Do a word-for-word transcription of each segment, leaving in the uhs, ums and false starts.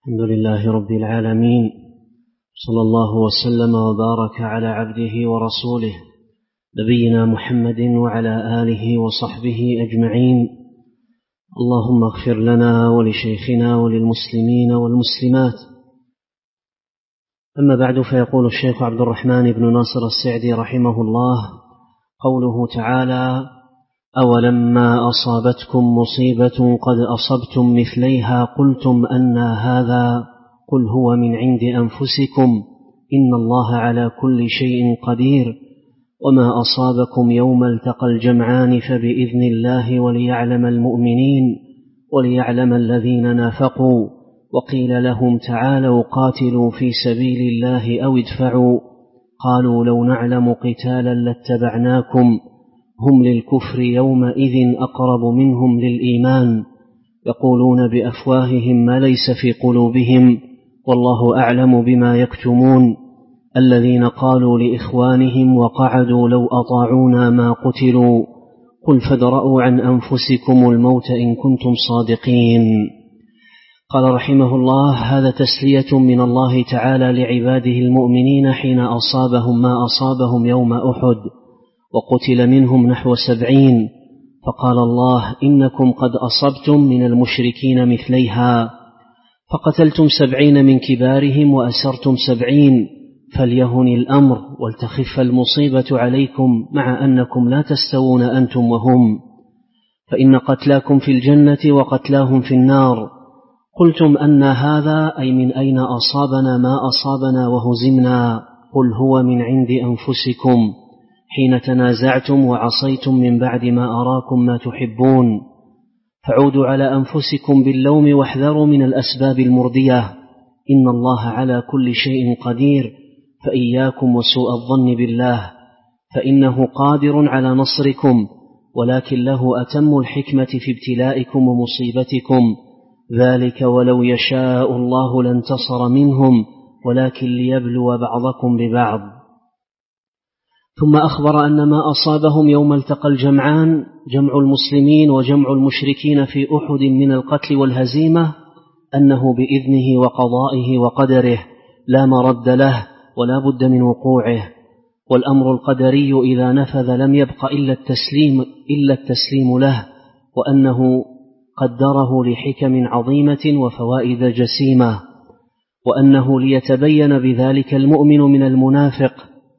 الحمد لله رب العالمين، صلى الله وسلم وبارك على عبده ورسوله نبينا محمد وعلى آله وصحبه أجمعين. اللهم اغفر لنا ولشيخنا وللمسلمين والمسلمات. أما بعد، فيقول الشيخ عبد الرحمن بن ناصر السعدي رحمه الله: قوله تعالى: أولما أصابتكم مصيبة قد أصبتم مثليها قلتم أنى هذا قل هو من عند أنفسكم إن الله على كل شيء قدير وما أصابكم يوم التقى الجمعان فبإذن الله وليعلم المؤمنين وليعلم الذين نافقوا. وقيل لهم تعالوا قاتلوا في سبيل الله أو ادفعوا قالوا لو نعلم قتالا لاتبعناكم هم للكفر يومئذ أقرب منهم للإيمان يقولون بأفواههم ما ليس في قلوبهم والله أعلم بما يكتمون. الذين قالوا لإخوانهم وقعدوا لو أطاعونا ما قتلوا قل فادرءوا عن أنفسكم الموت إن كنتم صادقين. قال رحمه الله: هذا تسلية من الله تعالى لعباده المؤمنين حين أصابهم ما أصابهم يوم أحد وقتل منهم نحو سبعين، فقال الله: إنكم قد أصبتم من المشركين مثليها فقتلتم سبعين من كبارهم وأسرتم سبعين، فليهن الأمر ولتخف المصيبة عليكم مع أنكم لا تستوون أنتم وهم، فإن قتلاكم في الجنة وقتلاهم في النار. قلتم أن هذا أي من أين أصابنا ما أصابنا وهزمنا قل هو من عند أنفسكم حين تنازعتم وعصيتم من بعد ما أراكم ما تحبون، فعودوا على أنفسكم باللوم واحذروا من الأسباب المردية. إن الله على كل شيء قدير، فإياكم وسوء الظن بالله، فإنه قادر على نصركم ولكن له أتم الحكمة في ابتلائكم ومصيبتكم، ذلك ولو يشاء الله لانتصر منهم ولكن ليبلو بعضكم ببعض. ثم أخبر أن ما أصابهم يوم التقى الجمعان جمع المسلمين وجمع المشركين في أحد من القتل والهزيمة أنه بإذنه وقضائه وقدره لا مرد له ولا بد من وقوعه، والأمر القدري إذا نفذ لم يبق إلا التسليم, إلا التسليم له، وأنه قدره لحكم عظيمة وفوائد جسيمة، وأنه ليتبين بذلك المؤمن من المنافق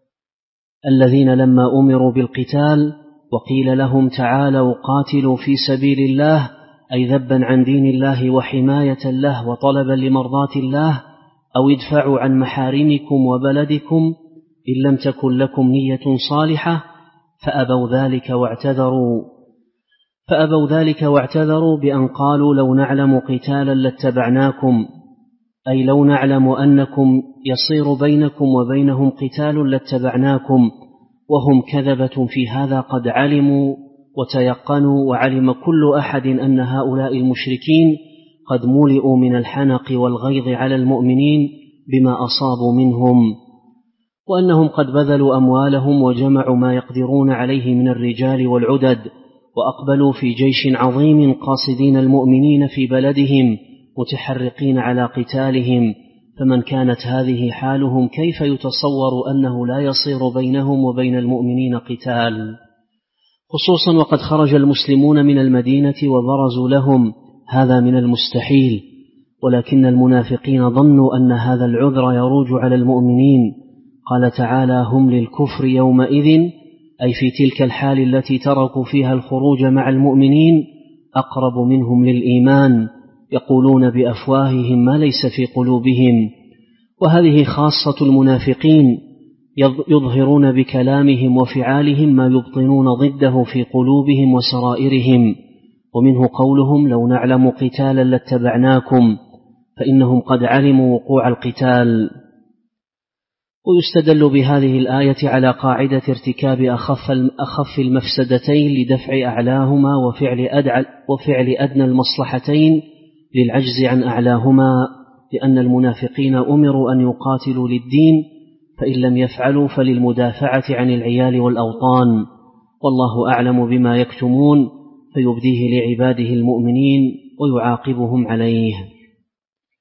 الذين لما أمروا بالقتال وقيل لهم تعالوا قاتلوا في سبيل الله أي ذبا عن دين الله وحماية له وطلبا لمرضاة الله أو ادفعوا عن محارمكم وبلدكم إن لم تكن لكم نية صالحة فأبوا ذلك واعتذروا فأبوا ذلك واعتذروا بأن قالوا لو نعلم قتالا لاتبعناكم، أي لو نعلم أنكم يصير بينكم وبينهم قتال لاتبعناكم، وهم كذبة في هذا قد علموا وتيقنوا، وعلم كل أحد أن هؤلاء المشركين قد ملئوا من الحنق والغيظ على المؤمنين بما أصابوا منهم، وأنهم قد بذلوا أموالهم وجمعوا ما يقدرون عليه من الرجال والعدد وأقبلوا في جيش عظيم قاصدين المؤمنين في بلدهم متحرقين على قتالهم، فمن كانت هذه حالهم كيف يتصور أنه لا يصير بينهم وبين المؤمنين قتال، خصوصا وقد خرج المسلمون من المدينة وبرزوا لهم، هذا من المستحيل. ولكن المنافقين ظنوا أن هذا العذر يروج على المؤمنين. قال تعالى: هم للكفر يومئذ، أي في تلك الحال التي تركوا فيها الخروج مع المؤمنين أقرب منهم للإيمان يقولون بأفواههم ما ليس في قلوبهم. وهذه خاصة المنافقين، يظهرون بكلامهم وفعالهم ما يبطنون ضده في قلوبهم وسرائرهم. ومنه قولهم لو نعلم قتالا لاتبعناكم، فإنهم قد علموا وقوع القتال. ويستدل بهذه الآية على قاعدة ارتكاب أخف أخف المفسدتين لدفع أعلاهما وفعل أدعى وفعل أدنى المصلحتين للعجز عن أعلاهما، لأن المنافقين أمروا أن يقاتلوا للدين، فإن لم يفعلوا فللمدافعة عن العيال والأوطان، والله أعلم بما يكتمون فيبديه لعباده المؤمنين ويعاقبهم عليه.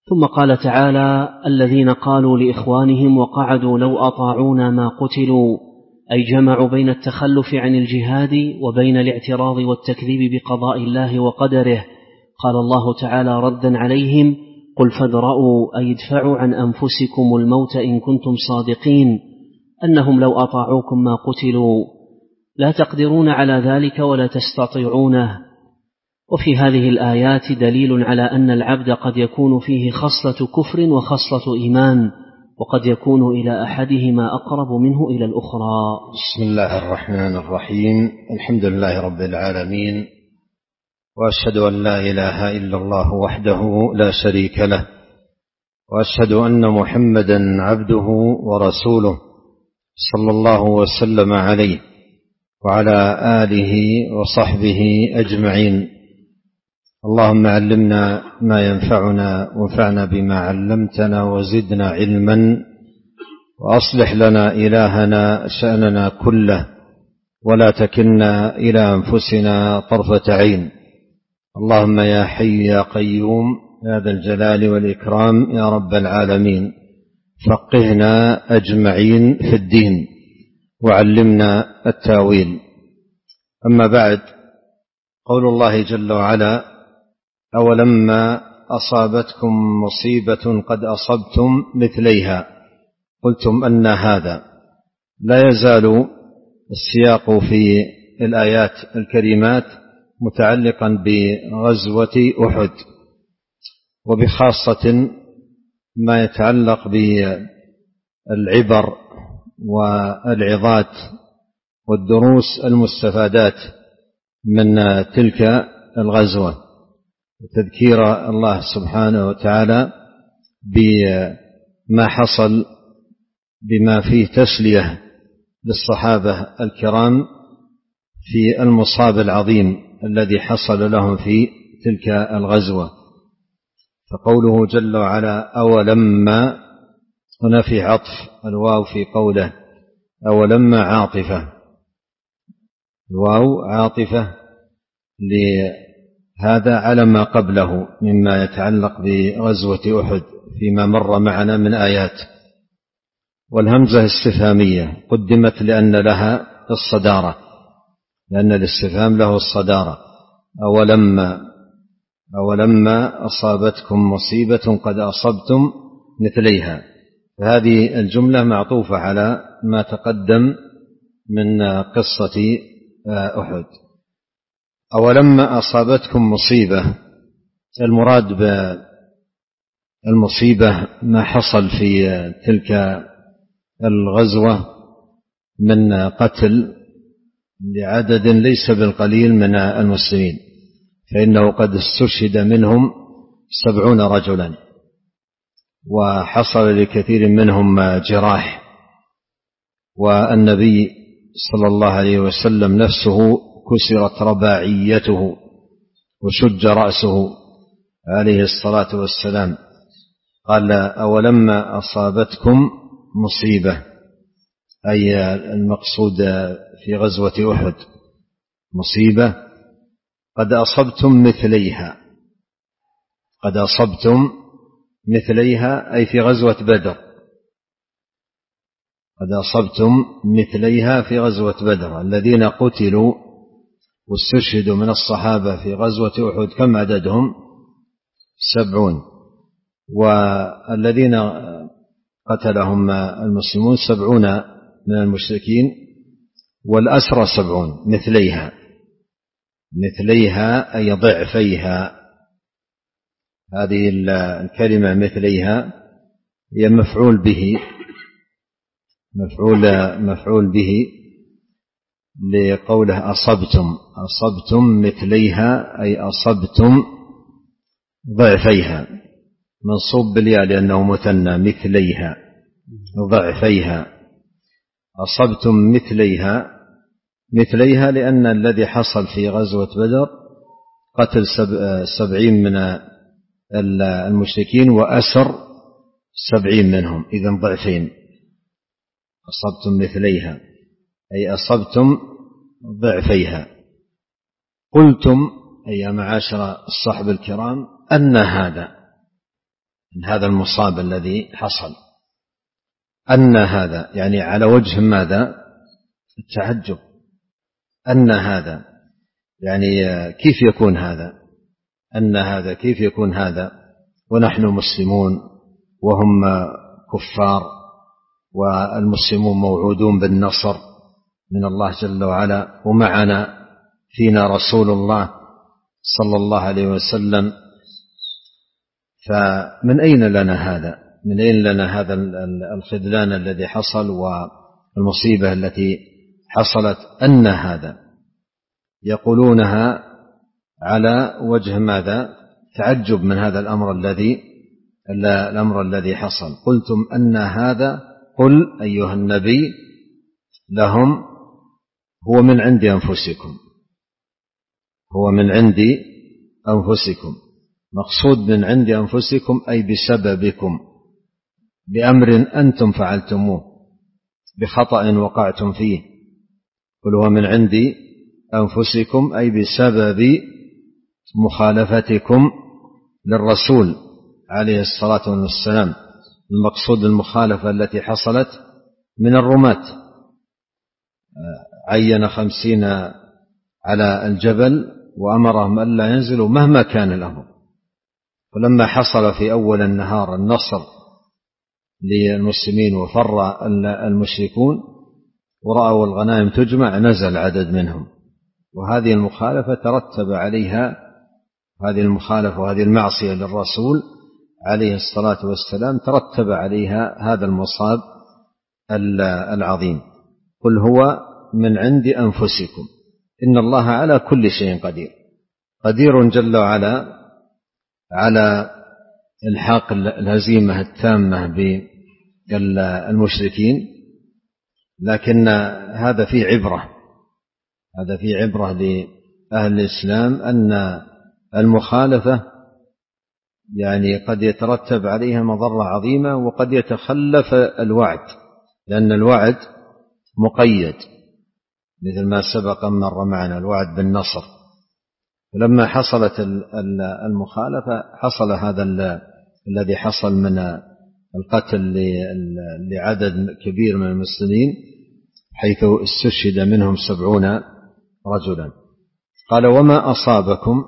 ثم قال تعالى: الذين قالوا لإخوانهم وقعدوا لو أطاعونا ما قتلوا، أي جمعوا بين التخلف عن الجهاد وبين الاعتراض والتكذيب بقضاء الله وقدره. قال الله تعالى ردا عليهم: قل فادرءوا أي ادفعوا عن أنفسكم الموت إن كنتم صادقين، أنهم لو أطاعوكم ما قتلوا، لا تقدرون على ذلك ولا تستطيعونه. وفي هذه الآيات دليل على أن العبد قد يكون فيه خصلة كفر وخصلة إيمان، وقد يكون إلى أحدهما أقرب منه إلى الأخرى. بسم الله الرحمن الرحيم. الحمد لله رب العالمين، وأشهد أن لا إله إلا الله وحده لا شريك له، وأشهد أن محمدا عبده ورسوله صلى الله وسلم عليه وعلى آله وصحبه أجمعين. اللهم علمنا ما ينفعنا وانفعنا بما علمتنا وزدنا علما، وأصلح لنا إلهنا شأننا كله، ولا تكلنا إلى أنفسنا طرفة عين. اللهم يا حي يا قيوم يا ذا الجلال والإكرام يا رب العالمين، فقهنا أجمعين في الدين وعلمنا التاويل. أما بعد، قول الله جل وعلا: أولما أصابتكم مصيبة قد أصبتم مثليها قلتم أن هذا. لا يزال السياق في الآيات الكريمات متعلقا بغزوة أحد، وبخاصة ما يتعلق بالعبر والعظات والدروس المستفادات من تلك الغزوة، وتذكير الله سبحانه وتعالى بما حصل بما فيه تسلية للصحابة الكرام في المصاب العظيم الذي حصل لهم في تلك الغزوة. فقوله جل وعلا أولما، هنا في عطف الواو في قوله أولما عاطفة، الواو عاطفة لهذا على ما قبله مما يتعلق بغزوة أحد فيما مر معنا من آيات. والهمزة استفهامية قدمت لأن لها الصدارة، لأن الاستفهام له الصدارة. أولما أولما أصابتكم مصيبة قد أصبتم مثليها، فهذه الجملة معطوفة على ما تقدم من قصة أحد. أولما أصابتكم مصيبة، المراد بالمصيبة ما حصل في تلك الغزوة من قتل لعدد ليس بالقليل من المسلمين، فإنه قد استشهد منهم سبعون رجلا، وحصل لكثير منهم جراح، والنبي صلى الله عليه وسلم نفسه كسرت رباعيته وشج رأسه عليه الصلاة والسلام. قال أولما أصابتكم مصيبة، أي المقصود في غزوة أحد مصيبة قد أصبتم مثليها، قد أصبتم مثليها أي في غزوة بدر، قد أصبتم مثليها في غزوة بدر. الذين قتلوا واستشهدوا من الصحابة في غزوة أحد كم عددهم؟ سبعون، والذين قتلهم المسلمون سبعون من المشركين، والأسرى سبعون. مثليها، مثليها أي ضعفيها. هذه الكلمة مثليها هي مفعول به، مفعول مفعول به لقوله أصبتم، أصبتم مثليها أي أصبتم ضعفيها، منصوب بالياء لأنه مثنى، مثليها ضعفيها. أصبتم مثليها، مثليها لأن الذي حصل في غزوة بدر قتل سبعين من المشركين وأسر سبعين منهم، إذن ضعفين. أصبتم مثليها أي أصبتم ضعفيها. قلتم أي معاشر الصحب الكرام أن هذا، من هذا المصاب الذي حصل. أن هذا يعني على وجه ماذا؟ التعجب. أن هذا يعني كيف يكون هذا؟ أن هذا كيف يكون هذا ونحن مسلمون وهم كفار، والمسلمون موعودون بالنصر من الله جل وعلا، ومعنا فينا رسول الله صلى الله عليه وسلم. فمن أين لنا هذا؟ من أين لنا هذا الخذلان الذي حصل والمصيبة التي حصلت؟ أن هذا يقولونها على وجه ماذا؟ تعجب من هذا الأمر الذي الأمر الذي حصل. قلتم أن هذا، قل أيها النبي لهم هو من عند أنفسكم، هو من عند أنفسكم. مقصود من عند أنفسكم أي بسببكم، بأمر أنتم فعلتموه، بخطأ وقعتم فيه. قل هو من عند أنفسكم أي بسبب مخالفتكم للرسول عليه الصلاة والسلام. المقصود المخالفة التي حصلت من الرماة، عين خمسين على الجبل وأمرهم ألا ينزلوا مهما كان الأمر. ولما حصل في أول النهار النصر للمسلمين وفر المشركون ورأوا الغنائم تجمع، نزل عدد منهم، وهذه المخالفة ترتب عليها، هذه المخالفة وهذه المعصية للرسول عليه الصلاة والسلام ترتب عليها هذا المصاب العظيم. قل هو من عند أنفسكم إن الله على كل شيء قدير. قدير جل وعلا على الحاق الهزيمة التامة بالمشركين، لكن هذا فيه عبرة، هذا فيه عبرة لأهل الإسلام أن المخالفة يعني قد يترتب عليها مضرة عظيمة، وقد يتخلف الوعد، لأن الوعد مقيد مثل ما سبق مر معنا الوعد بالنصر. ولما حصلت المخالفة حصل هذا الذي حصل من القتل لعدد كبير من المسلمين، حيث استشهد منهم سبعون رجلا. قال وما أصابكم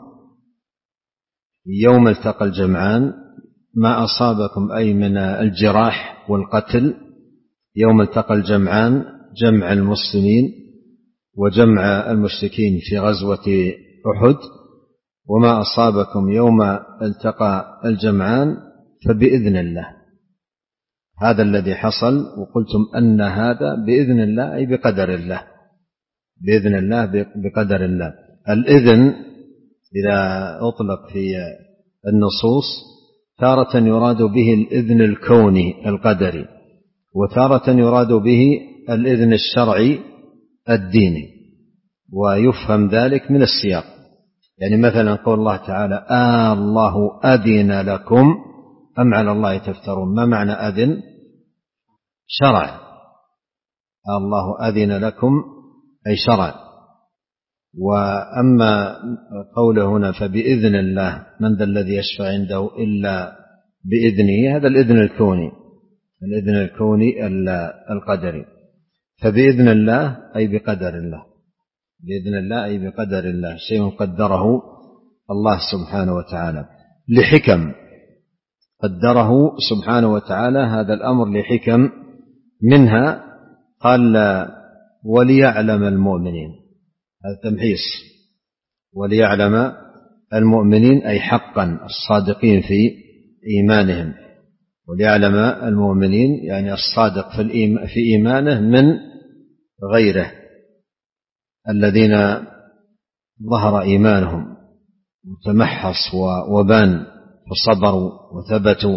يوم التقى الجمعان، ما أصابكم أي من الجراح والقتل يوم التقى الجمعان، جمع المسلمين وجمع المشركين في غزوة أحد. وما أصابكم يوم التقى الجمعان فبإذن الله، هذا الذي حصل. وقلتم أن هذا بإذن الله أي بقدر الله، بإذن الله بقدر الله. الإذن إذا أطلق في النصوص تارة يراد به الإذن الكوني القدري، وتارة يراد به الإذن الشرعي الديني، ويفهم ذلك من السياق. يعني مثلا قول الله تعالى آه الله أذن لكم أم على الله تفترون. ما معنى أذن؟ شرع. آه الله أذن لكم أي شرع. وأما قوله هنا فبإذن الله، من ذا الذي يشفع عنده إلا بإذنه، هذا الإذن الكوني، الإذن الكوني القدري. فبإذن الله أي بقدر الله، بإذن الله أي بقدر الله، شيء قدره الله سبحانه وتعالى لحكم، قدره سبحانه وتعالى هذا الأمر لحكم، منها قال وليعلم المؤمنين، هذا تمحيص، وليعلم المؤمنين أي حقا الصادقين في إيمانهم، وليعلم المؤمنين يعني الصادق في إيمانه من غيره الذين ظهر إيمانهم وتمحص وبان فصبروا وثبتوا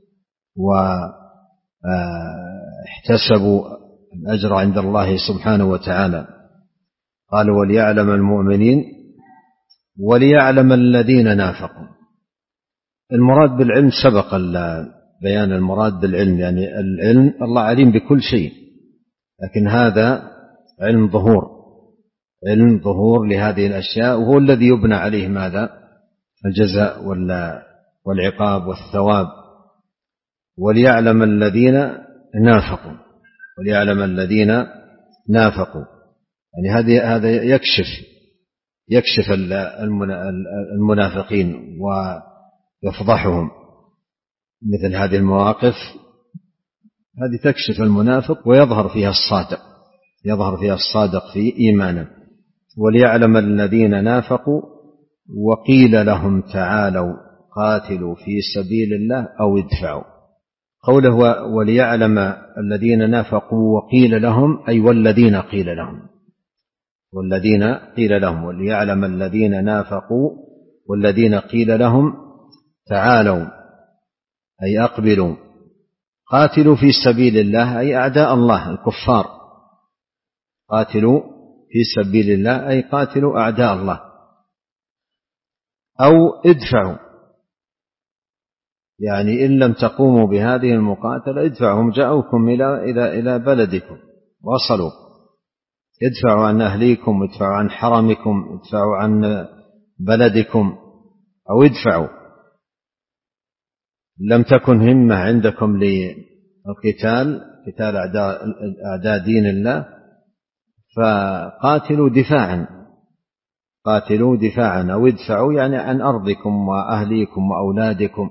واحتسبوا الأجر عند الله سبحانه وتعالى. قال وليعلم المؤمنين وليعلم الذين نافقوا. المراد بالعلم سبق بيان المراد بالعلم، يعني العلم الله عليم بكل شيء، لكن هذا علم ظهور، علم ظهور لهذه الأشياء، وهو الذي يبنى عليه ماذا؟ الجزاء والعقاب والثواب وليعلم الذين نافقوا وليعلم الذين نافقوا يعني هذا هذا يكشف يكشف المنافقين ويفضحهم. مثل هذه المواقف هذه تكشف المنافق ويظهر فيها الصادق يظهر فيها الصادق في إيمانه. وليعلم الذين نافقوا وقيل لهم تعالوا قاتلوا في سبيل الله أو ادفعوا. قوله وليعلم الذين نافقوا وقيل لهم أي والذين قيل لهم والذين قيل لهم وليعلم الذين نافقوا والذين قيل لهم تعالوا أي أقبلوا قاتلوا في سبيل الله أي أعداء الله الكفار. قاتلوا في سبيل الله أي قاتلوا أعداء الله. أو ادفعوا يعني إن لم تقوموا بهذه المقاتلة ادفعوا هم جاءوكم إلى إلى إلى بلدكم وصلوا ادفعوا عن أهليكم ادفعوا عن حرمكم ادفعوا عن بلدكم أو ادفعوا. لم تكن همة عندكم للقتال قتال أعداء أعداء دين الله فقاتلوا دفاعا قاتلوا دفاعا أو ادفعوا يعني عن أرضكم وأهليكم وأولادكم.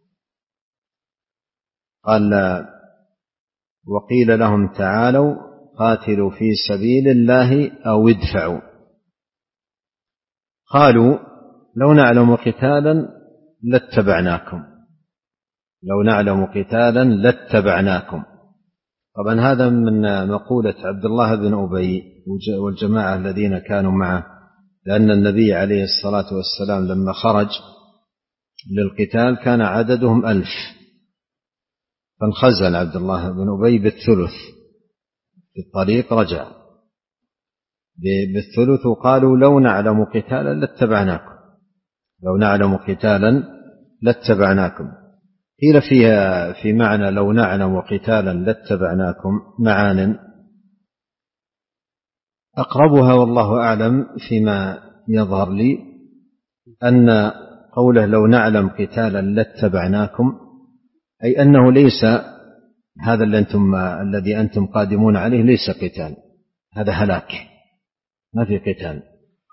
قال وقيل لهم تعالوا قاتلوا في سبيل الله أو ادفعوا. قالوا لو نعلم قتالا لاتبعناكم لو نعلم قتالا لاتبعناكم. طبعا هذا من مقولة عبد الله بن أبي والجماعة الذين كانوا معه لأن النبي عليه الصلاة والسلام لما خرج للقتال كان عددهم ألف فانخزل عبد الله بن أبي بالثلث في الطريق رجع بالثلث وقالوا لو نعلم قتالا لاتبعناكم لو نعلم قتالا لاتبعناكم. قيل فيها في معنى لو نعلم قتالا لاتبعناكم معان أقربها والله أعلم فيما يظهر لي أن قوله لو نعلم قتالا لاتبعناكم أي أنه ليس هذا اللي أنتم الذي أنتم قادمون عليه ليس قتال هذا هلاك ما في قتال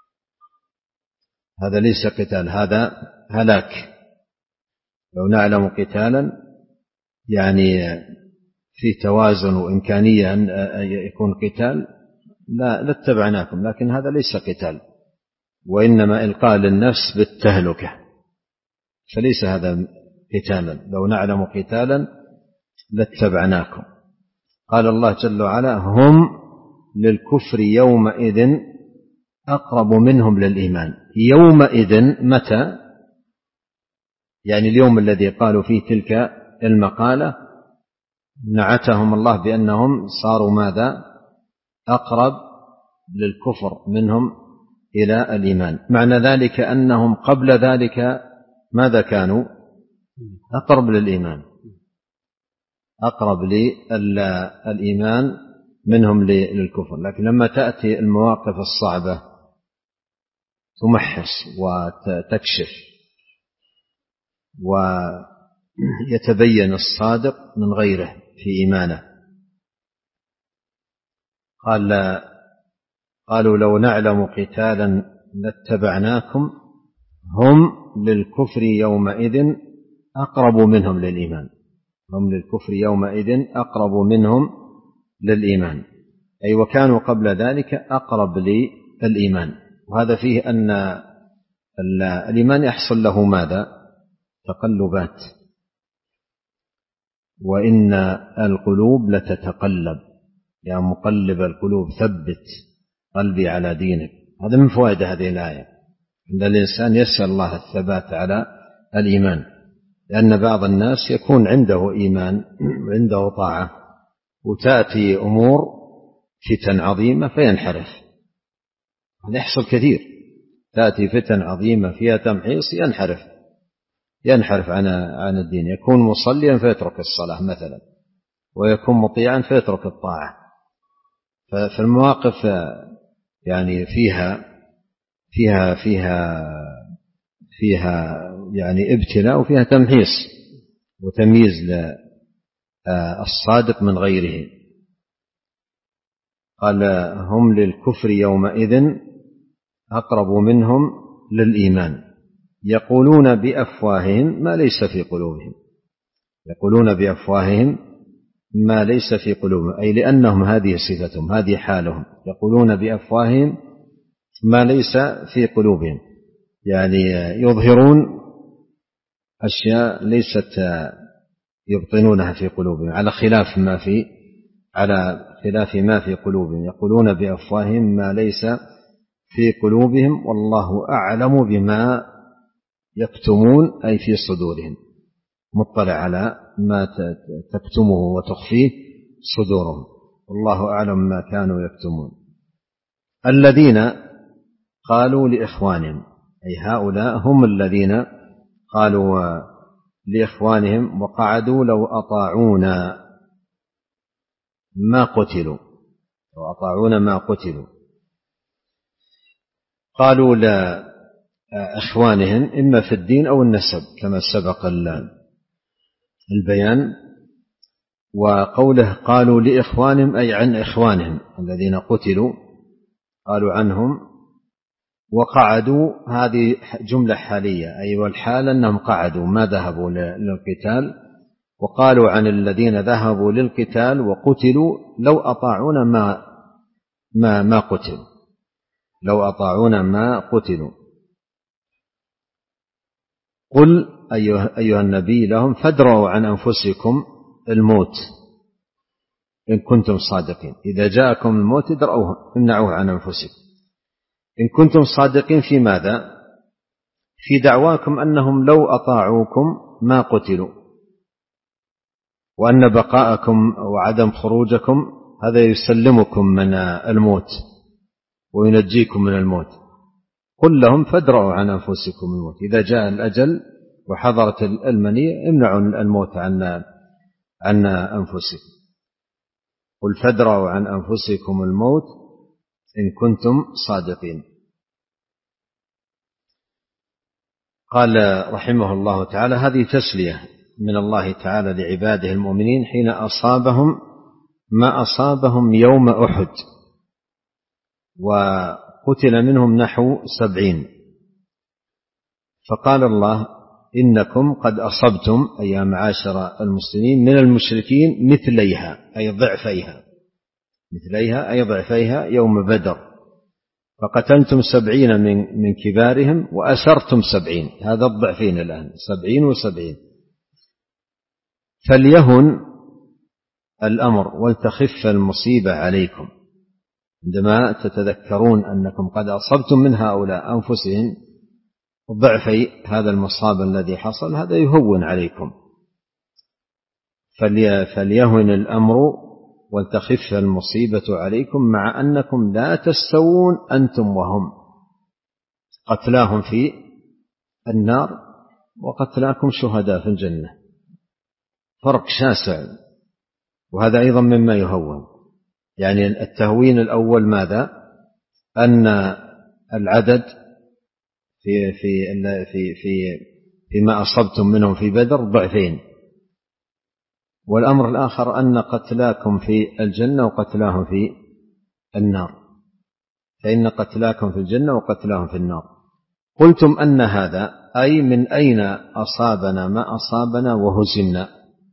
هذا ليس قتال هذا هلاك. لو نعلم قتالا يعني في توازن وإمكانية أن يكون قتال لا لاتبعناكم لكن هذا ليس قتال وإنما إلقاء للنفس بالتهلكة فليس هذا قتالا. لو نعلم قتالا لاتبعناكم. قال الله جل وعلا هم للكفر يومئذ أقرب منهم للإيمان. يومئذ متى يعني اليوم الذي قالوا فيه تلك المقالة نعتهم الله بأنهم صاروا ماذا أقرب للكفر منهم إلى الإيمان. معنى ذلك أنهم قبل ذلك ماذا كانوا أقرب للإيمان أقرب للإيمان منهم للكفر. لكن لما تأتي المواقف الصعبة تمحص وتكشف ويتبين الصادق من غيره في إيمانه. قال قالوا لو نعلم قتالا لاتبعناكم هم للكفر يومئذ أقرب منهم للإيمان. هم للكفر يومئذ أقرب منهم للإيمان أي وكانوا قبل ذلك أقرب للإيمان. وهذا فيه أن الإيمان يحصل له ماذا تقلبات وإن القلوب لتتقلب يا مقلب القلوب ثبت قلبي على دينك. هذا من فوائد هذه الآية أن الإنسان يسأل الله الثبات على الإيمان لأن بعض الناس يكون عنده إيمان وعنده طاعة وتأتي أمور فتن عظيمة فينحرف. هذا يحصل كثير تأتي فتن عظيمة فيها تمحيص ينحرف ينحرف عن عن الدين. يكون مصليا فيترك الصلاة مثلا ويكون مطيعا فيترك الطاعة. فالمواقف يعني فيها فيها فيها فيها يعني ابتلاء وفيها تمحيص وتمييز الصادق من غيره. قال هم للكفر يومئذ أقرب منهم للإيمان يقولون بأفواههم ما ليس في قلوبهم. يقولون بأفواههم ما ليس في قلوبهم أي لأنهم هذه صفتهم، هذه حالهم، يقولون بأفواههم ما ليس في قلوبهم، يعني يظهرون أشياء ليست يبطنونها في قلوبهم، على خلاف ما في على خلاف ما في قلوبهم. يقولون بأفواههم ما ليس في قلوبهم والله أعلم بما يكتمون أي في صدورهم، مطلع على ما تكتمه وتخفيه صدورهم، والله أعلم ما كانوا يكتمون. الذين قالوا لإخوانهم أي هؤلاء هم الذين قالوا لإخوانهم وقعدوا لو أطاعونا ما قتلوا، لو أطاعونا ما قتلوا. قالوا لإخوانهم إما في الدين أو النسب كما سبق البيان. وقوله قالوا لإخوانهم أي عن إخوانهم الذين قتلوا، قالوا عنهم. وقعدوا هذه جملة حالية أي والحال أنهم قعدوا ما ذهبوا للقتال. وقالوا عن الذين ذهبوا للقتال وقتلوا لو أطاعونا ما ما ما قتلوا، لو أطاعونا ما قتلوا. قل أيها, أيها النبي لهم فادروا عن أنفسكم الموت إن كنتم صادقين. إذا جاءكم الموت ادرؤوه امنعوه عن أنفسكم إن كنتم صادقين. في ماذا؟ في دعواكم أنهم لو أطاعوكم ما قتلوا، وأن بقاءكم وعدم خروجكم هذا يسلمكم من الموت وينجيكم من الموت. قل لهم فادرؤوا عن أنفسكم الموت، إذا جاء الأجل وحضرت المنية امنعوا الموت عن عن أنفسكم. قل فادرؤوا عن أنفسكم الموت إن كنتم صادقين. قال رحمه الله تعالى هذه تسلية من الله تعالى لعباده المؤمنين حين أصابهم ما أصابهم يوم أحد، وقتل منهم نحو سبعين. فقال الله إنكم قد أصبتم أي معاشر المسلمين من المشركين مثليها أي ضعفيها، مثليها أي ضعفيها يوم بدر، فقتلتم سبعين من, من كبارهم وأسرتم سبعين، هذا الضعفين الآن سبعين وسبعين. فليهن الأمر ولتخف المصيبة عليكم، عندما تتذكرون أنكم قد أصبتم من هؤلاء أنفسهم ضعفي هذا المصاب الذي حصل، هذا يهون عليكم. فليهن الأمر ولتخف المصيبة عليكم مع أنكم لا تستوون أنتم وهم، قتلاهم في النار وقتلاكم شهداء في الجنة، فرق شاسع. وهذا أيضا مما يهون، يعني التهوين الأول ماذا؟ أن العدد في في في في فيما أصبتم منهم في بدر ضعفين، والأمر الآخر أن قتلاكم في الجنة وقتلاهم في النار، فإن قتلاكم في الجنة وقتلاهم في النار. قلتم أن هذا أي من أين أصابنا ما أصابنا وهزمنا؟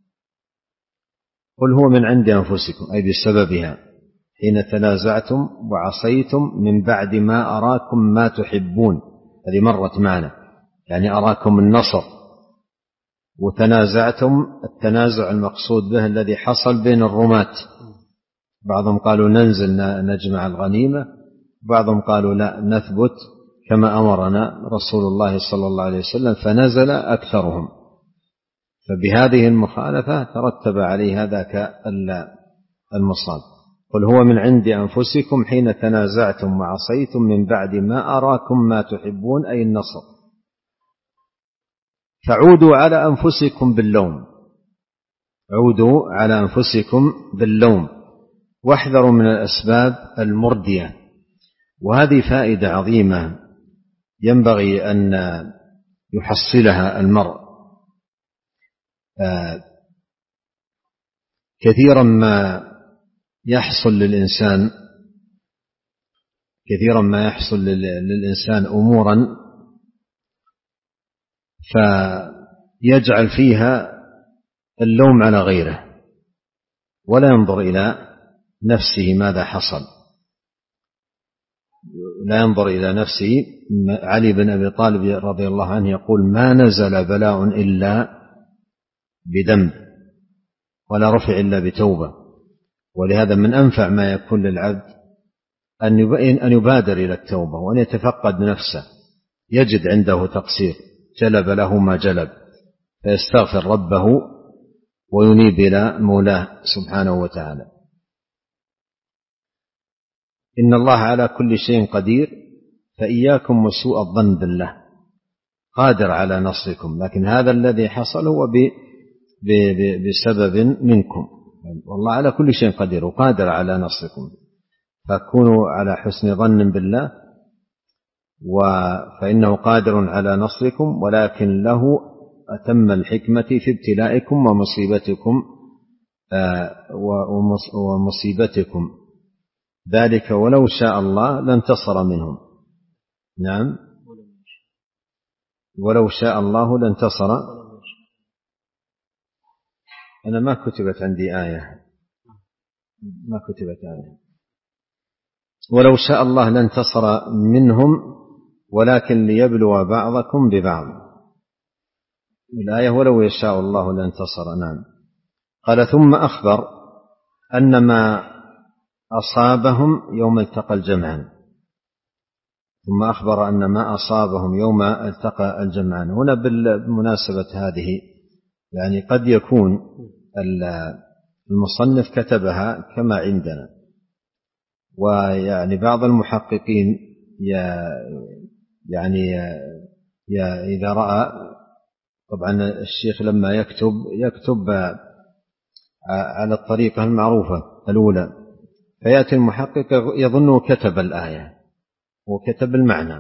قل هو من عند أنفسكم أي بسببها، حين تنازعتم وعصيتم من بعد ما أراكم ما تحبون، هذه مرت معنا، يعني أراكم النصر، وتنازعتم التنازع المقصود به الذي حصل بين الرماة، بعضهم قالوا ننزل نجمع الغنيمة، بعضهم قالوا لا نثبت كما أمرنا رسول الله صلى الله عليه وسلم، فنزل أكثرهم. فبهذه المخالفة ترتب عليه هذاك المصاب. قل هو من عند أنفسكم حين تنازعتم وعصيتم من بعد ما أراكم ما تحبون أي النصر. فعودوا على أنفسكم باللوم، عودوا على أنفسكم باللوم واحذروا من الأسباب المردية. وهذه فائدة عظيمة ينبغي أن يحصلها المرء. كثيرا ما يحصل للإنسان كثيرا ما يحصل للإنسان أمورا فيجعل فيها اللوم على غيره ولا ينظر إلى نفسه ماذا حصل، لا ينظر إلى نفسه. علي بن أبي طالب رضي الله عنه يقول: ما نزل بلاء إلا بذنب ولا رفع إلا بتوبة. ولهذا من أنفع ما يكون للعبد أن يبادر إلى التوبة وأن يتفقد نفسه، يجد عنده تقصير جلب له ما جلب فيستغفر ربه وينيب إلى مولاه سبحانه وتعالى. إن الله على كل شيء قدير، فإياكم وسوء الظن بالله، قادر على نصركم، لكن هذا الذي حصل هو بسبب منكم، والله على كل شيء قدير وقادر على نصركم، فكونوا على حسن ظن بالله فإنه قادر على نصركم، ولكن له أتم الحكمة في ابتلائكم ومصيبتكم ومصيبتكم ذلك ولو شاء الله لانتصر منهم. نعم، ولو شاء الله لانتصر. أنا ما كتبت عندي آية، ما كتبت آية. ولو شاء الله لانتصر منهم ولكن ليبلو بعضكم ببعض. الآية ولو يشاء الله لانتصر. نعم. قال: ثم أخبر أن ما أصابهم يوم التقى الجمعان. ثم أخبر أن ما أصابهم يوم التقى الجمعان. هنا بالمناسبة هذه يعني قد يكون المصنف كتبها كما عندنا، ويعني بعض المحققين يعني إذا رأى، طبعا الشيخ لما يكتب يكتب على الطريقة المعروفة الأولى، فيأتي المحقق يظنه كتب الآية وكتب المعنى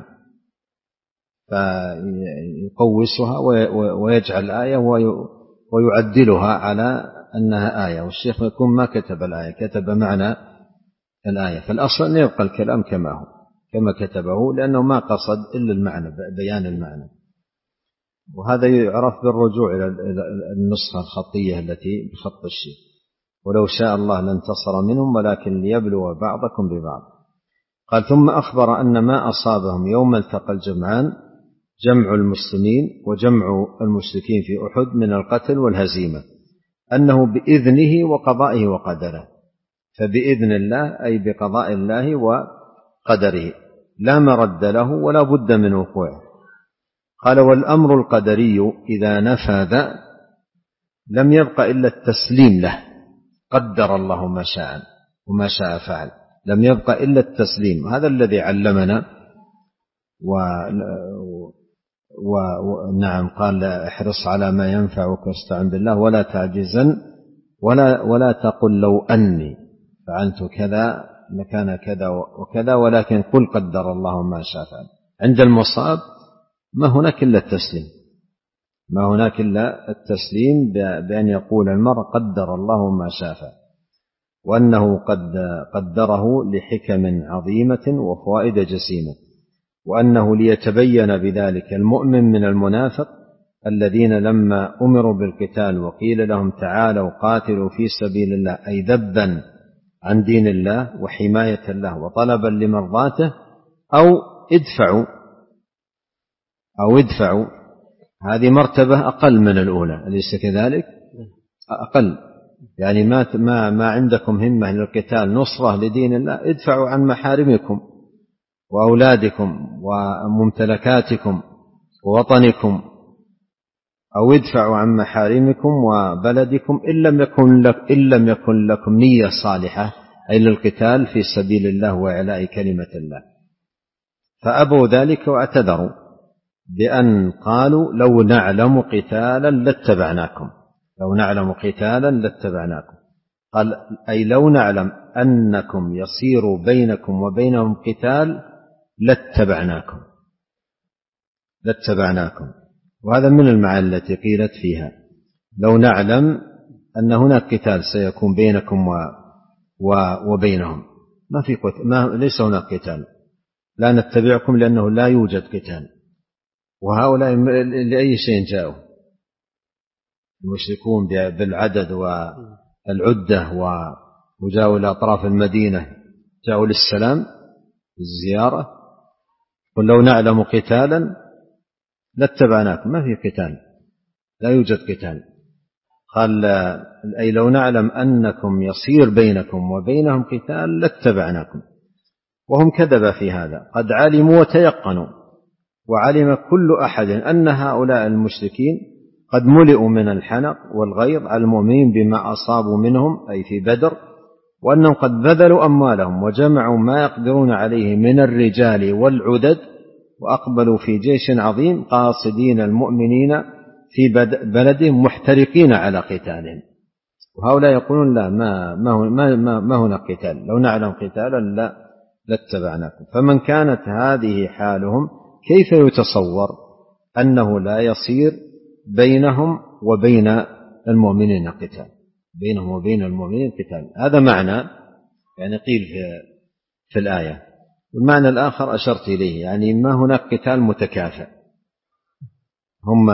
فيقوسها ويجعل الآية ويعدلها على أنها آية، والشيخ يكون ما كتب الآية، كتب معنى الآية. فالأصل أن يبقى الكلام كما هو كما كتبه، لأنه ما قصد إلا المعنى، بيان المعنى. وهذا يعرف بالرجوع إلى النسخة الخطية التي بخط الشيخ: ولو شاء الله لانتصر منهم ولكن ليبلو بعضكم ببعض. قال: ثم أخبر أن ما أصابهم يوم التقى الجمعان جمع المسلمين وجمع المشركين في أحد من القتل والهزيمة، أنه بإذنه وقضائه وقدره. فبإذن الله أي بقضاء الله وقدره، لا مرد له ولا بد من وقوعه. قال: والأمر القدري إذا نفذ لم يبق إلا التسليم له، قدر الله ما شاء وما شاء فعل، لم يبق إلا التسليم. هذا الذي علمنا. ونعم، قال: احرص على ما ينفعك واستعن بالله ولا تعجزن ولا, ولا تقل لو أني فعلت كذا لكان كذا وكذا، ولكن قل قدر الله ما شاء فعل. عند المصاب ما هناك إلا التسليم، ما هناك إلا التسليم بأن يقول المرء قدر الله ما شاء فعل، وأنه قد قدره لحكم عظيمة وفوائد جسيمة، وأنه ليتبين بذلك المؤمن من المنافق الذين لما أمروا بالقتال وقيل لهم تعالوا قاتلوا في سبيل الله، أي ذبا عن دين الله وحماية الله وطلبا لمرضاته، أو ادفعوا أو ادفعوا هذه مرتبة أقل من الأولى، أليس كذلك؟ أقل، يعني ما ما ما عندكم همة للقتال نصرة لدين الله، ادفعوا عن محارمكم وأولادكم وممتلكاتكم ووطنكم، أو ادفعوا عن محارمكم وبلدكم إن لم يكن لك إن لم يكن لكم نية صالحة، أي للقتال في سبيل الله وإعلاء كلمة الله. فأبوا ذلك واعتذروا بأن قالوا لو نعلم قتالا لاتبعناكم، لو نعلم قتالا لاتبعناكم. قال: أي لو نعلم أنكم يصير بينكم وبينهم قتال لاتبعناكم، لاتبعناكم. وهذا من المعاني التي قيلت فيها: لو نعلم أن هناك قتال سيكون بينكم و و وبينهم، ما في قتال، ما ليس هناك قتال، لا نتبعكم لأنه لا يوجد قتال. وهؤلاء لأي شيء جاءوا المشركون بالعدد والعدة وجاءوا إلى أطراف المدينة، جاءوا للسلام الزيارة. قل لو نعلم قتالا لاتبعناكم، ما في قتال، لا يوجد قتال. قال أي لو نعلم أنكم يصير بينكم وبينهم قتال لاتبعناكم. وهم كذب في هذا، قد علموا وتيقنوا، وعلم كل أحد أن هؤلاء المشركين قد ملئوا من الحنق والغيظ على المؤمنين بما أصابوا منهم أي في بدر، وأنهم قد بذلوا أموالهم وجمعوا ما يقدرون عليه من الرجال والعدد، وأقبلوا في جيش عظيم قاصدين المؤمنين في بلدهم محترقين على قتالهم. وهؤلاء يقولون لا ما ما ما, ما هنا قتال، لو نعلم قتالا لا لاتبعناكم. فمن كانت هذه حالهم كيف يتصور أنه لا يصير بينهم وبين المؤمنين قتال، بينهم وبين المؤمنين قتال؟ هذا معنى يعني قيل في, في الآية. والمعنى الآخر أشرت إليه، يعني ما هناك قتال متكافئ، هم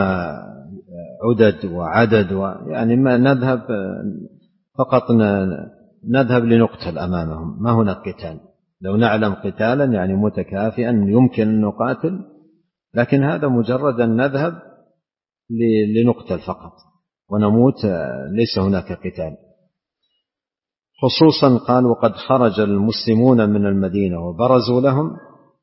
عدد وعدد و يعني ما نذهب فقط نذهب لنقتل أمامهم، ما هناك قتال. لو نعلم قتالا يعني متكافئا يمكن أن نقاتل، لكن هذا مجرد أن نذهب لنقتل فقط ونموت، ليس هناك قتال. خصوصا قال وقد خرج المسلمون من المدينة وبرزوا لهم،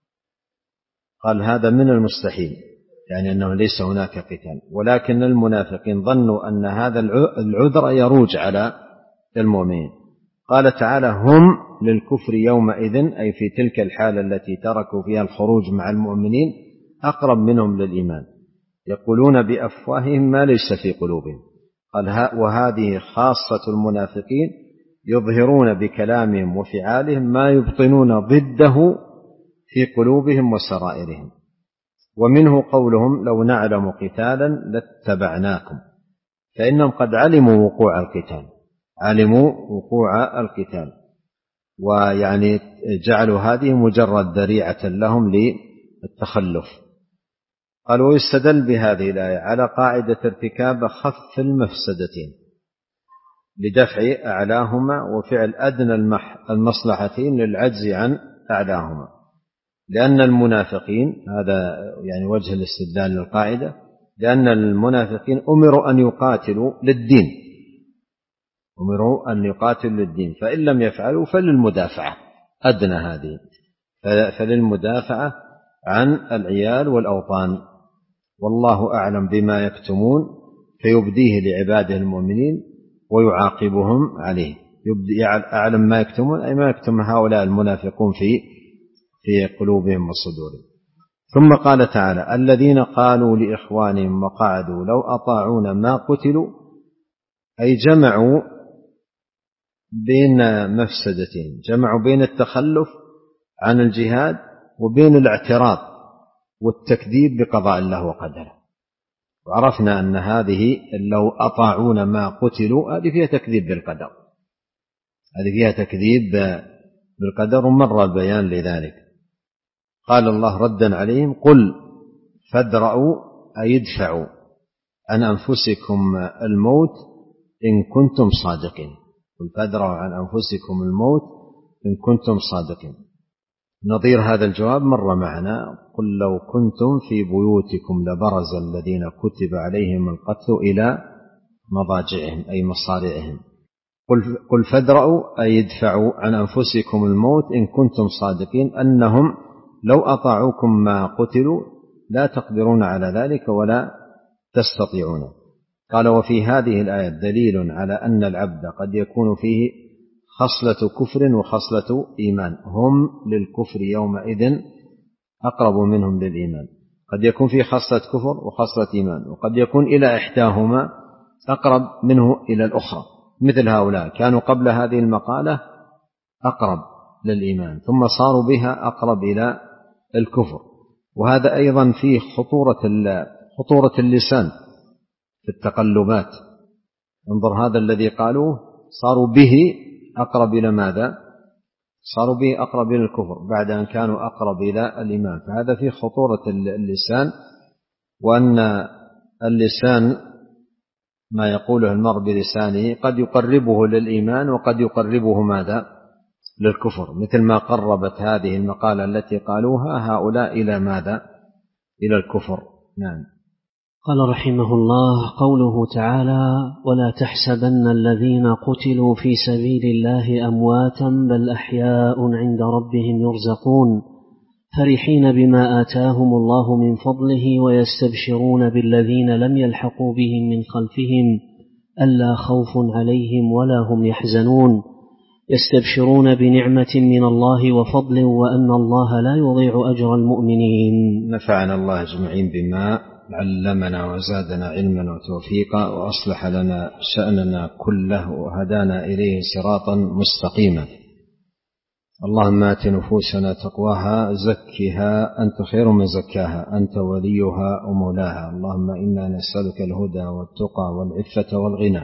قال هذا من المستحيل، يعني أنه ليس هناك قتال، ولكن المنافقين ظنوا أن هذا العذر يروج على المؤمنين. قال تعالى هم للكفر يومئذ أي في تلك الحالة التي تركوا فيها الخروج مع المؤمنين أقرب منهم للإيمان، يقولون بأفواههم ما ليس في قلوبهم. قال وهذه خاصة المنافقين، يظهرون بكلامهم وفعالهم ما يبطنون ضده في قلوبهم وسرائرهم. ومنه قولهم لو نعلم قتالا لاتبعناكم، فإنهم قد علموا وقوع القتال، علموا وقوع القتال، ويعني جعلوا هذه مجرد ذريعة لهم للتخلف. قال ويستدل بهذه الآية على قاعدة ارتكاب خف المفسدتين لدفع أعلاهما وفعل أدنى المصلحتين للعجز عن أعلاهما، لأن المنافقين، هذا يعني وجه الاستدلال للقاعدة، لأن المنافقين أمروا أن يقاتلوا للدين، أمروا أن يقاتلوا للدين، فإن لم يفعلوا فللمدافعة أدنى هذه، فللمدافعة عن العيال والأوطان. والله أعلم بما يكتمون فيبديه لعباده المؤمنين ويعاقبهم عليه. يبدي أعلم ما يكتمون أي ما يكتم هؤلاء المنافقون في في قلوبهم وصدورهم. ثم قال تعالى الذين قالوا لإخوانهم وقعدوا لو أطاعونا ما قتلوا، أي جمعوا بين مفسدتين، جمعوا بين التخلف عن الجهاد وبين الاعتراض والتكذيب بقضاء الله وقدره. وعرفنا أن هذه لو أطاعونا ما قتلوا هذه فيها تكذيب بالقدر، هذه فيها تكذيب بالقدر، ومر البيان لذلك. قال الله ردا عليهم قل فادرؤوا أي ادفعوا عن أنفسكم الموت إن كنتم صادقين، قل فادرؤوا عن أنفسكم الموت إن كنتم صادقين. نظير هذا الجواب مر معنا، قل لو كنتم في بيوتكم لبرز الذين كتب عليهم القتل إلى مضاجعهم أي مصارعهم. قل فادرؤوا أي ادفعوا عن أنفسكم الموت إن كنتم صادقين أنهم لو أطاعوكم ما قتلوا لا تقدرون على ذلك ولا تستطيعون. قال وفي هذه الآية دليل على أن العبد قد يكون فيه خصلة كفر وخصلة إيمان، هم للكفر يومئذ أقرب منهم للإيمان. قد يكون فيه خصلة كفر وخصلة إيمان، وقد يكون إلى إحداهما أقرب منه إلى الأخرى، مثل هؤلاء كانوا قبل هذه المقالة أقرب للإيمان ثم صاروا بها أقرب إلى الكفر. وهذا أيضا فيه خطورة خطورة اللسان في التقلبات، انظر هذا الذي قالوه صاروا به أقرب إلى ماذا؟ صاروا به أقرب إلى الكفر بعد أن كانوا أقرب إلى الإيمان. فهذا فيه خطورة اللسان، وأن اللسان ما يقوله المرء بلسانه قد يقربه للإيمان وقد يقربه ماذا؟ للكفر، مثل ما قربت هذه المقالة التي قالوها هؤلاء إلى ماذا؟ إلى الكفر. نعم. قال رحمه الله: قوله تعالى: ولا تحسبن الذين قتلوا في سبيل الله أمواتا بل أحياء عند ربهم يرزقون فرحين بما آتاهم الله من فضله ويستبشرون بالذين لم يلحقوا بهم من خلفهم ألا خوف عليهم ولا هم يحزنون يستبشرون بنعمة من الله وفضل وأن الله لا يضيع أجر المؤمنين. نفعنا الله أجمعين بما علمنا وزادنا علما وتوفيقا وأصلح لنا شأننا كله وهدانا إليه صراطا مستقيما. اللهم آت نفوسنا تقواها زكها أنت خير من زكاها أنت وليها ومولاها. اللهم إنا نسألك الهدى والتقى والعفة والغنى.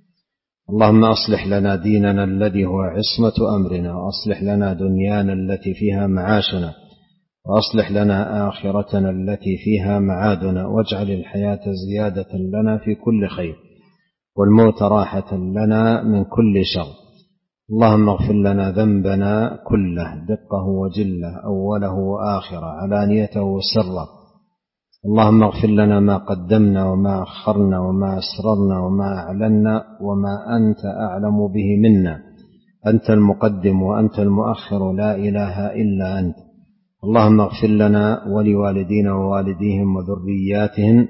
اللهم أصلح لنا ديننا الذي هو عصمة أمرنا، وأصلح لنا دنيانا التي فيها معاشنا، وأصلح لنا آخرتنا التي فيها معادنا، واجعل الحياة زيادة لنا في كل خير والموت راحة لنا من كل شر. اللهم اغفر لنا ذنبنا كله دقه وجله أوله وآخره علانيته وسره. اللهم اغفر لنا ما قدمنا وما أخرنا وما أسررنا وما أعلنا وما أنت أعلم به منا. أنت المقدم وأنت المؤخر لا إله إلا أنت. اللهم اغفر لنا ولوالدينا ووالديهم وذرياتهم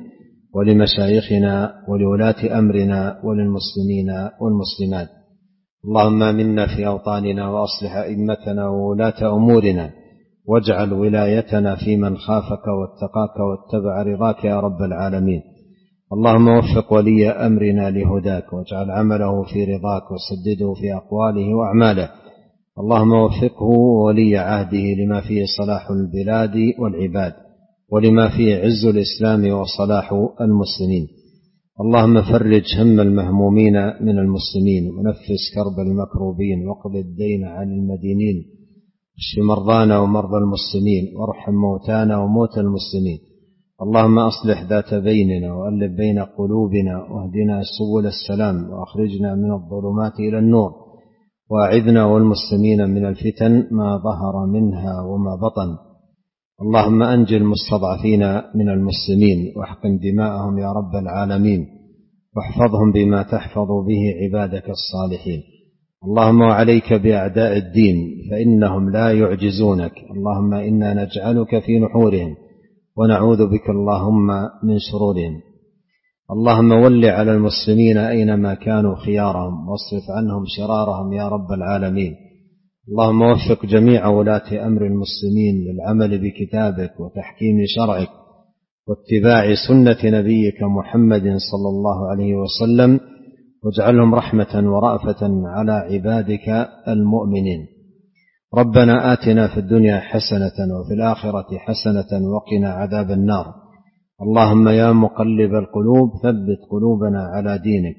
ولمشايخنا ولولاة أمرنا وللمسلمين والمسلمات. اللهم آمنا في أوطاننا وأصلح أئمتنا وولاة أمورنا، واجعل ولايتنا في من خافك واتقاك واتبع رضاك يا رب العالمين. اللهم وفق ولي أمرنا لهداك، واجعل عمله في رضاك، وسدده في أقواله وأعماله. اللهم وفقه ولي عهده لما فيه صلاح البلاد والعباد، ولما فيه عز الإسلام وصلاح المسلمين. اللهم فرج هم المهمومين من المسلمين، ونفس كرب المكروبين، واقض الدين عن المدينين، اشف مرضانا ومرضى المسلمين، وارحم موتانا وموتى المسلمين. اللهم أصلح ذات بيننا، وألف بين قلوبنا، واهدنا سبل السلام، وأخرجنا من الظلمات إلى النور، وأعذنا والمسلمين من الفتن ما ظهر منها وما بطن. اللهم أنج المستضعفين من المسلمين، واحقن دماءهم يا رب العالمين، واحفظهم بما تحفظ به عبادك الصالحين. اللهم وعليك بأعداء الدين فإنهم لا يعجزونك. اللهم إنا نجعلك في نحورهم ونعوذ بك اللهم من شرورهم. اللهم ول على المسلمين أينما كانوا خيارهم، واصرف عنهم شرارهم يا رب العالمين. اللهم وفق جميع ولاة أمر المسلمين للعمل بكتابك وتحكيم شرعك واتباع سنة نبيك محمد صلى الله عليه وسلم، واجعلهم رحمة ورأفة على عبادك المؤمنين. ربنا آتنا في الدنيا حسنة وفي الآخرة حسنة وقنا عذاب النار. اللهم يا مقلب القلوب ثبت قلوبنا على دينك.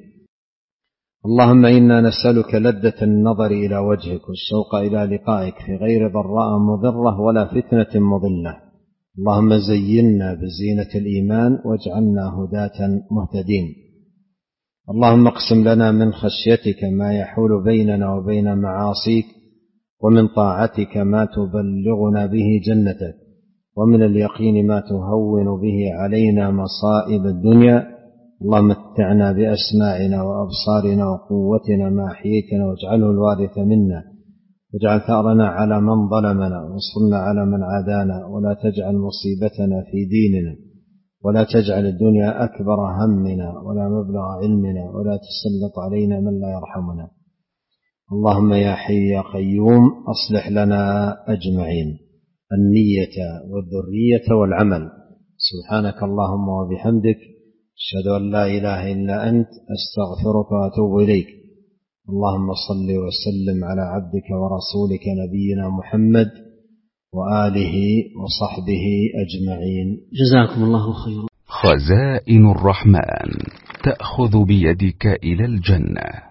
اللهم إنا نسألك لذة النظر إلى وجهك والشوق إلى لقائك في غير ضراء مضرة ولا فتنة مضلة. اللهم زينا بزينة الإيمان واجعلنا هداة مهتدين. اللهم اقسم لنا من خشيتك ما يحول بيننا وبين معاصيك، ومن طاعتك ما تبلغنا به جنتك، ومن اليقين ما تهون به علينا مصائب الدنيا. اللهم متعنا بأسماعنا وأبصارنا وقوتنا ما أحييتنا، واجعله الوارث منا، واجعل ثأرنا على من ظلمنا، وانصرنا على من عادانا، ولا تجعل مصيبتنا في ديننا، ولا تجعل الدنيا أكبر همنا ولا مبلغ علمنا، ولا تسلط علينا من لا يرحمنا. اللهم يا حي يا قيوم أصلح لنا أجمعين النية والذرية والعمل. سبحانك اللهم وبحمدك، أشهد أن لا إله إلا أنت، أستغفرك وأتوب إليك. اللهم صل وسلم على عبدك ورسولك نبينا محمد وآله وصحبه أجمعين. جزاكم الله خيرا. خزائن الرحمن تأخذ بيدك إلى الجنة.